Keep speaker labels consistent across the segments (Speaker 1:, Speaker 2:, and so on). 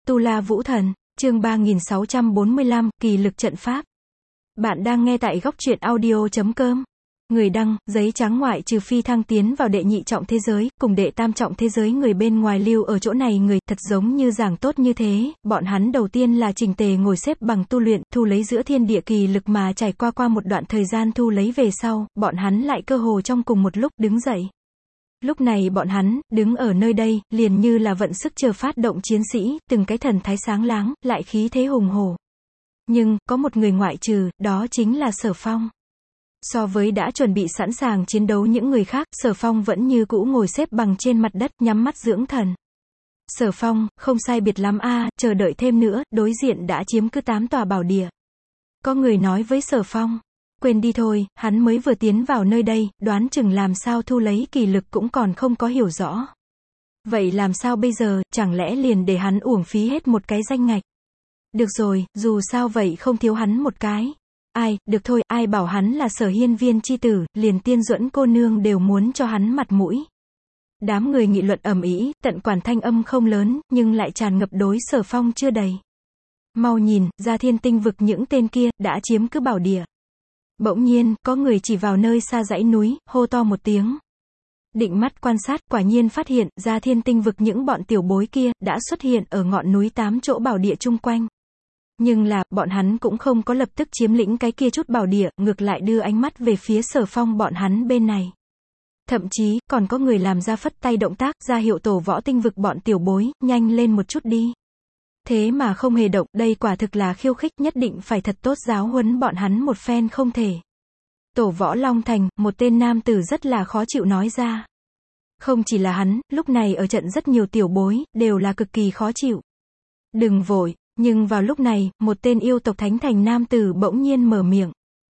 Speaker 1: Tu La Vũ Thần, chương 3645, kỳ lực trận pháp. Bạn đang nghe tại góc truyện audio.com. Người đăng, giấy trắng ngoại trừ phi thăng tiến vào đệ nhị trọng thế giới, cùng đệ tam trọng thế giới người bên ngoài lưu ở chỗ này người, thật giống như giảng tốt như thế, bọn hắn đầu tiên là chỉnh tề ngồi xếp bằng tu luyện, thu lấy giữa thiên địa kỳ lực mà trải qua một đoạn thời gian thu lấy về sau, bọn hắn lại cơ hồ trong cùng một lúc đứng dậy. Lúc này bọn hắn, đứng ở nơi đây, liền như là vận sức chờ phát động chiến sĩ, từng cái thần thái sáng láng, lại khí thế hùng hổ. Nhưng, có một người ngoại trừ, đó chính là Sở Phong. So với đã chuẩn bị sẵn sàng chiến đấu những người khác, Sở Phong vẫn như cũ ngồi xếp bằng trên mặt đất, nhắm mắt dưỡng thần. Sở Phong, không sai biệt lắm a, chờ đợi thêm nữa, đối diện đã chiếm cứ 8 tòa bảo địa. Có người nói với Sở Phong, quên đi thôi, hắn mới vừa tiến vào nơi đây, đoán chừng làm sao thu lấy kỳ lực cũng còn không có hiểu rõ. Vậy làm sao bây giờ, chẳng lẽ liền để hắn uổng phí hết một cái danh ngạch? Được rồi, dù sao vậy không thiếu hắn một cái. Ai, được thôi, ai bảo hắn là Sở Hiên Viên chi tử, liền Tiên Duẫn cô nương đều muốn cho hắn mặt mũi. Đám người nghị luận ầm ĩ, tận quản thanh âm không lớn, nhưng lại tràn ngập đối Sở Phong chưa đầy. Mau nhìn, ra Thiên Tinh vực những tên kia, đã chiếm cứ bảo địa. Bỗng nhiên, có người chỉ vào nơi xa dãy núi, hô to một tiếng. Định mắt quan sát, quả nhiên phát hiện, ra Thiên Tinh vực những bọn tiểu bối kia, đã xuất hiện ở ngọn núi 8 chỗ bảo địa chung quanh. Nhưng là, bọn hắn cũng không có lập tức chiếm lĩnh cái kia chút bảo địa, ngược lại đưa ánh mắt về phía Sở Phong bọn hắn bên này. Thậm chí, còn có người làm ra phất tay động tác, ra hiệu tổ võ tinh vực bọn tiểu bối, nhanh lên một chút đi. Thế mà không hề động, đây quả thực là khiêu khích, nhất định phải thật tốt giáo huấn bọn hắn một phen không thể. Tổ võ Long Thành, một tên nam tử rất là khó chịu nói ra. Không chỉ là hắn, lúc này ở trận rất nhiều tiểu bối, đều là cực kỳ khó chịu. Đừng vội, nhưng vào lúc này, một tên yêu tộc Thánh Thành nam tử bỗng nhiên mở miệng.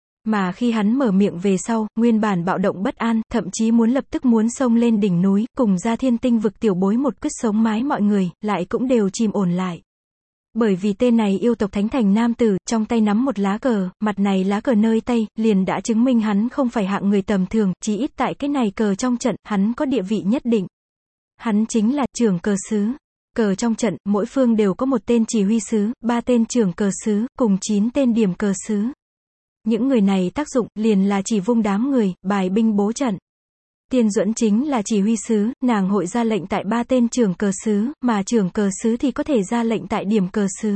Speaker 1: Mà khi hắn mở miệng về sau, nguyên bản bạo động bất an, thậm chí lập tức muốn xông lên đỉnh núi, cùng ra Thiên Tinh vực tiểu bối một quyết sống mái mọi người, lại cũng đều chìm ổn lại. Bởi vì tên này yêu tộc Thánh Thành nam tử, trong tay nắm một lá cờ, mặt này lá cờ nơi tay, liền đã chứng minh hắn không phải hạng người tầm thường, chí ít tại cái này cờ trong trận, hắn có địa vị nhất định. Hắn chính là trưởng cờ sứ. Cờ trong trận, mỗi phương đều có một tên chỉ huy sứ, 3 tên trưởng cờ sứ, cùng 9 tên điểm cờ sứ. Những người này tác dụng, liền là chỉ vung đám người, bài binh bố trận. Tiên Duẫn chính là chỉ huy sứ, nàng hội ra lệnh tại 3 tên trưởng cờ sứ, mà trưởng cờ sứ thì có thể ra lệnh tại điểm cờ sứ.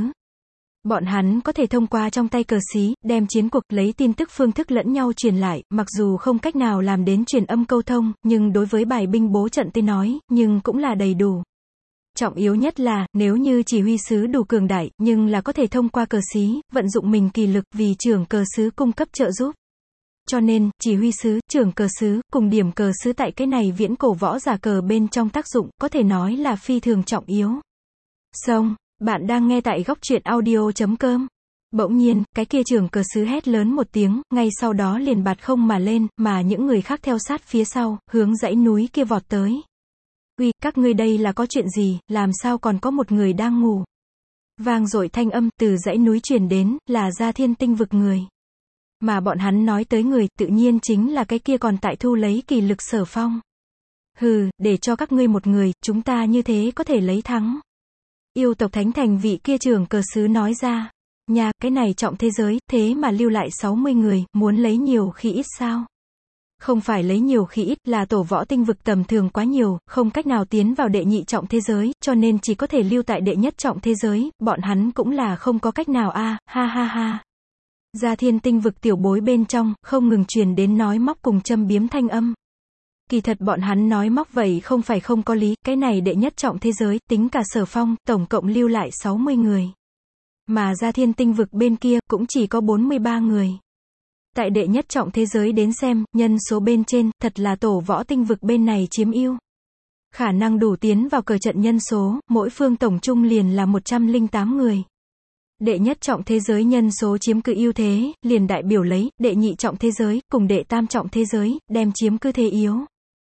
Speaker 1: Bọn hắn có thể thông qua trong tay cờ xí, đem chiến cuộc lấy tin tức phương thức lẫn nhau truyền lại, mặc dù không cách nào làm đến truyền âm câu thông, nhưng đối với bài binh bố trận tới nói, nhưng cũng là đầy đủ. Trọng yếu nhất là, nếu như chỉ huy sứ đủ cường đại, nhưng là có thể thông qua cờ xí, vận dụng mình kỳ lực, vì trưởng cờ sứ cung cấp trợ giúp. Cho nên, chỉ huy sứ, trưởng cờ sứ, cùng điểm cờ sứ tại cái này viễn cổ võ giả cờ bên trong tác dụng, có thể nói là phi thường trọng yếu. Xong, bạn đang nghe tại góc truyện audio.com. Bỗng nhiên, cái kia trưởng cờ sứ hét lớn một tiếng, ngay sau đó liền bạt không mà lên, mà những người khác theo sát phía sau, hướng dãy núi kia vọt tới. Uy, các ngươi đây là có chuyện gì, làm sao còn có một người đang ngủ? Vang dội thanh âm, từ dãy núi truyền đến, là ra Thiên Tinh vực người. Mà bọn hắn nói tới người, tự nhiên chính là cái kia còn tại thu lấy kỳ lực Sở Phong. Hừ, để cho các ngươi một người, chúng ta như thế có thể lấy thắng. Yêu tộc Thánh Thành vị kia trưởng cờ sứ nói ra. Nha, cái này trọng thế giới, thế mà lưu lại 60 người, muốn lấy nhiều khi ít sao? Không phải lấy nhiều khi ít, là tổ võ tinh vực tầm thường quá nhiều, không cách nào tiến vào đệ nhị trọng thế giới, cho nên chỉ có thể lưu tại đệ nhất trọng thế giới, bọn hắn cũng là không có cách nào a, ha ha ha. Ra Thiên Tinh vực tiểu bối bên trong, không ngừng truyền đến nói móc cùng châm biếm thanh âm. Kỳ thật bọn hắn nói móc vậy không phải không có lý, cái này đệ nhất trọng thế giới, tính cả Sở Phong, tổng cộng lưu lại 60 người. Mà ra Thiên Tinh vực bên kia, cũng chỉ có 43 người. Tại đệ nhất trọng thế giới đến xem, nhân số bên trên, thật là tổ võ tinh vực bên này chiếm ưu. Khả năng đủ tiến vào cờ trận nhân số, mỗi phương tổng chung liền là 108 người. Đệ nhất trọng thế giới nhân số chiếm cứ ưu thế, liền đại biểu lấy, đệ nhị trọng thế giới, cùng đệ tam trọng thế giới, đem chiếm cứ thế yếu.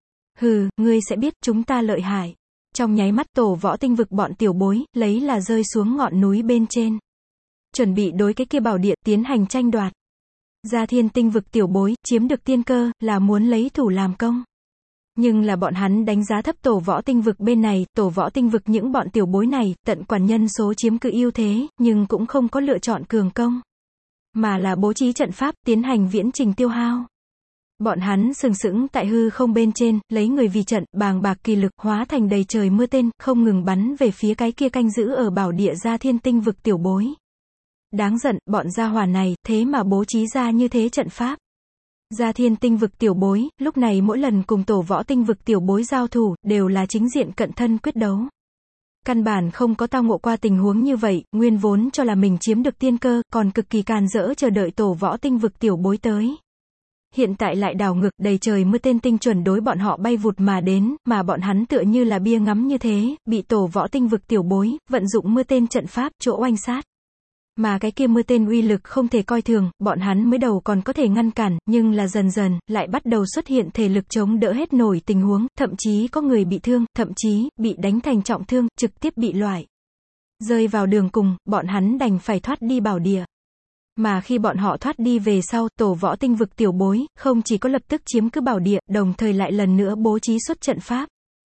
Speaker 1: Hừ, ngươi sẽ biết chúng ta lợi hại. Trong nháy mắt tổ võ tinh vực bọn tiểu bối, lấy là rơi xuống ngọn núi bên trên. Chuẩn bị đối cái kia bảo địa tiến hành tranh đoạt. Ra Thiên Tinh vực tiểu bối, chiếm được tiên cơ, là muốn lấy thủ làm công. Nhưng là bọn hắn đánh giá thấp tổ võ tinh vực bên này, tổ võ tinh vực những bọn tiểu bối này, tận quản nhân số chiếm cự ưu thế, nhưng cũng không có lựa chọn cường công. Mà là bố trí trận pháp, tiến hành viễn trình tiêu hao. Bọn hắn sừng sững tại hư không bên trên, lấy người vì trận, bàng bạc kỳ lực, hóa thành đầy trời mưa tên, không ngừng bắn về phía cái kia canh giữ ở bảo địa Gia Thiên tinh vực tiểu bối. Đáng giận, bọn gia hỏa này, thế mà bố trí ra như thế trận pháp. Gia Thiên tinh vực tiểu bối, lúc này mỗi lần cùng tổ võ tinh vực tiểu bối giao thủ, đều là chính diện cận thân quyết đấu. Căn bản không có tao ngộ qua tình huống như vậy, nguyên vốn cho là mình chiếm được tiên cơ, còn cực kỳ càn rỡ chờ đợi tổ võ tinh vực tiểu bối tới. Hiện tại lại đảo ngược, đầy trời mưa tên tinh chuẩn đối bọn họ bay vụt mà đến, mà bọn hắn tựa như là bia ngắm như thế, bị tổ võ tinh vực tiểu bối, vận dụng mưa tên trận pháp, chỗ oanh sát. Mà cái kia mưa tên uy lực không thể coi thường, bọn hắn mới đầu còn có thể ngăn cản, nhưng là dần dần, lại bắt đầu xuất hiện thể lực chống đỡ hết nổi tình huống, thậm chí có người bị thương, thậm chí, bị đánh thành trọng thương, trực tiếp bị loại. Rơi vào đường cùng, bọn hắn đành phải thoát đi bảo địa. Mà khi bọn họ thoát đi về sau, tổ võ tinh vực tiểu bối, không chỉ có lập tức chiếm cứ bảo địa, đồng thời lại lần nữa bố trí xuất trận pháp.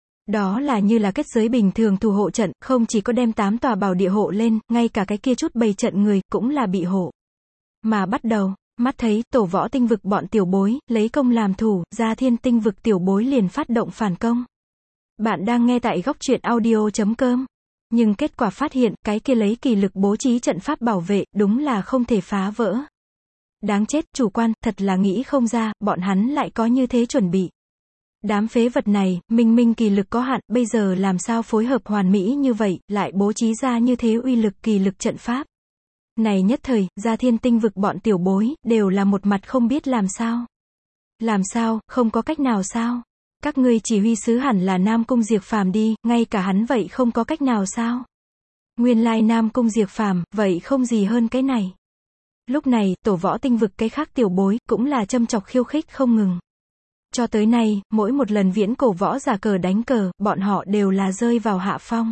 Speaker 1: Đó là như là kết giới bình thường thủ hộ trận, không chỉ có đem 8 tòa bảo địa hộ lên, ngay cả cái kia chút bày trận người, cũng là bị hộ. Mà bắt đầu, mắt thấy, tổ võ tinh vực bọn tiểu bối, lấy công làm thủ, Gia Thiên tinh vực tiểu bối liền phát động phản công. Bạn đang nghe tại góc truyện audio.com. Nhưng kết quả phát hiện, cái kia lấy kỳ lực bố trí trận pháp bảo vệ, đúng là không thể phá vỡ. Đáng chết, chủ quan, thật là nghĩ không ra, bọn hắn lại có như thế chuẩn bị. Đám phế vật này, minh minh kỳ lực có hạn, bây giờ làm sao phối hợp hoàn mỹ như vậy, lại bố trí ra như thế uy lực kỳ lực trận pháp. Này nhất thời, Gia Thiên tinh vực bọn tiểu bối, đều là một mặt không biết làm sao. Làm sao, không có cách nào sao? Các ngươi chỉ huy sứ hẳn là Nam Cung Diệp Phàm đi, ngay cả hắn vậy không có cách nào sao? Nguyên lai Nam Cung Diệp Phàm, vậy không gì hơn cái này. Lúc này, tổ võ tinh vực cái khác tiểu bối, cũng là châm chọc khiêu khích không ngừng. Cho tới nay, mỗi một lần viễn cổ võ giả cờ đánh cờ, bọn họ đều là rơi vào hạ phong.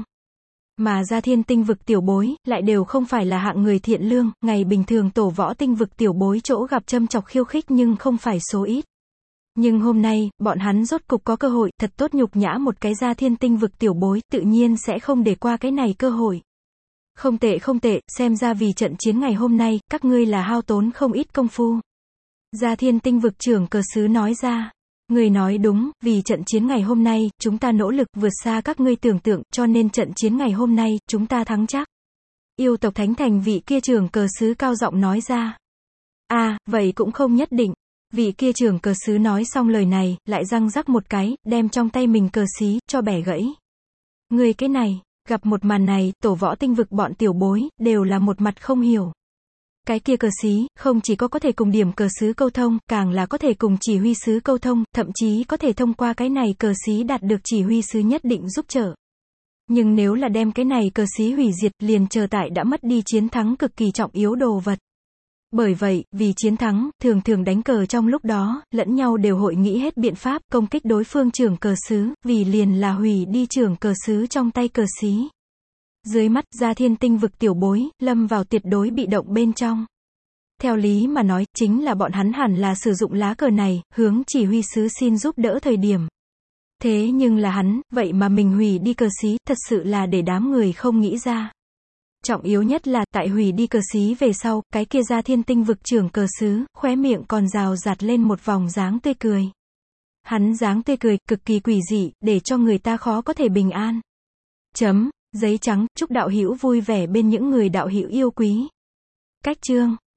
Speaker 1: Mà Gia Thiên tinh vực tiểu bối, lại đều không phải là hạng người thiện lương, ngày bình thường tổ võ tinh vực tiểu bối chỗ gặp châm chọc khiêu khích nhưng không phải số ít. Nhưng hôm nay, bọn hắn rốt cục có cơ hội, thật tốt nhục nhã một cái Gia Thiên tinh vực tiểu bối, tự nhiên sẽ không để qua cái này cơ hội. Không tệ không tệ, xem ra vì trận chiến ngày hôm nay, các ngươi là hao tốn không ít công phu. Gia Thiên tinh vực trưởng cờ sứ nói ra. Người nói đúng, vì trận chiến ngày hôm nay, chúng ta nỗ lực vượt xa các ngươi tưởng tượng, cho nên trận chiến ngày hôm nay, chúng ta thắng chắc. Yêu tộc Thánh Thành vị kia trưởng cờ sứ cao giọng nói ra. Vậy cũng không nhất định. Vị kia trưởng cờ sứ nói xong lời này, lại răng rắc một cái, đem trong tay mình cờ xí, cho bẻ gãy. Người cái này, gặp một màn này, tổ võ tinh vực bọn tiểu bối, đều là một mặt không hiểu. Cái kia cờ xí, không chỉ có thể cùng điểm cờ sứ câu thông, càng là có thể cùng chỉ huy sứ câu thông, thậm chí có thể thông qua cái này cờ xí đạt được chỉ huy sứ nhất định giúp trợ. Nhưng nếu là đem cái này cờ xí hủy diệt, liền chờ tại đã mất đi chiến thắng cực kỳ trọng yếu đồ vật. Bởi vậy, vì chiến thắng, thường thường đánh cờ trong lúc đó, lẫn nhau đều hội nghĩ hết biện pháp, công kích đối phương trưởng cờ sứ, vì liền là hủy đi trưởng cờ sứ trong tay cờ xí. Dưới mắt, Gia Thiên tinh vực tiểu bối, lâm vào tuyệt đối bị động bên trong. Theo lý mà nói, chính là bọn hắn hẳn là sử dụng lá cờ này, hướng chỉ huy sứ xin giúp đỡ thời điểm. Thế nhưng là hắn, vậy mà mình hủy đi cờ xí, thật sự là để đám người không nghĩ ra. Trọng yếu nhất là, tại hủy đi cờ xí về sau, cái kia Gia Thiên tinh vực trưởng cờ sứ, khóe miệng còn rào rạt lên một vòng dáng tươi cười. Hắn dáng tươi cười, cực kỳ quỷ dị, để cho người ta khó có thể bình an. Giấy trắng, chúc đạo hữu vui vẻ bên những người đạo hữu yêu quý. Cách chương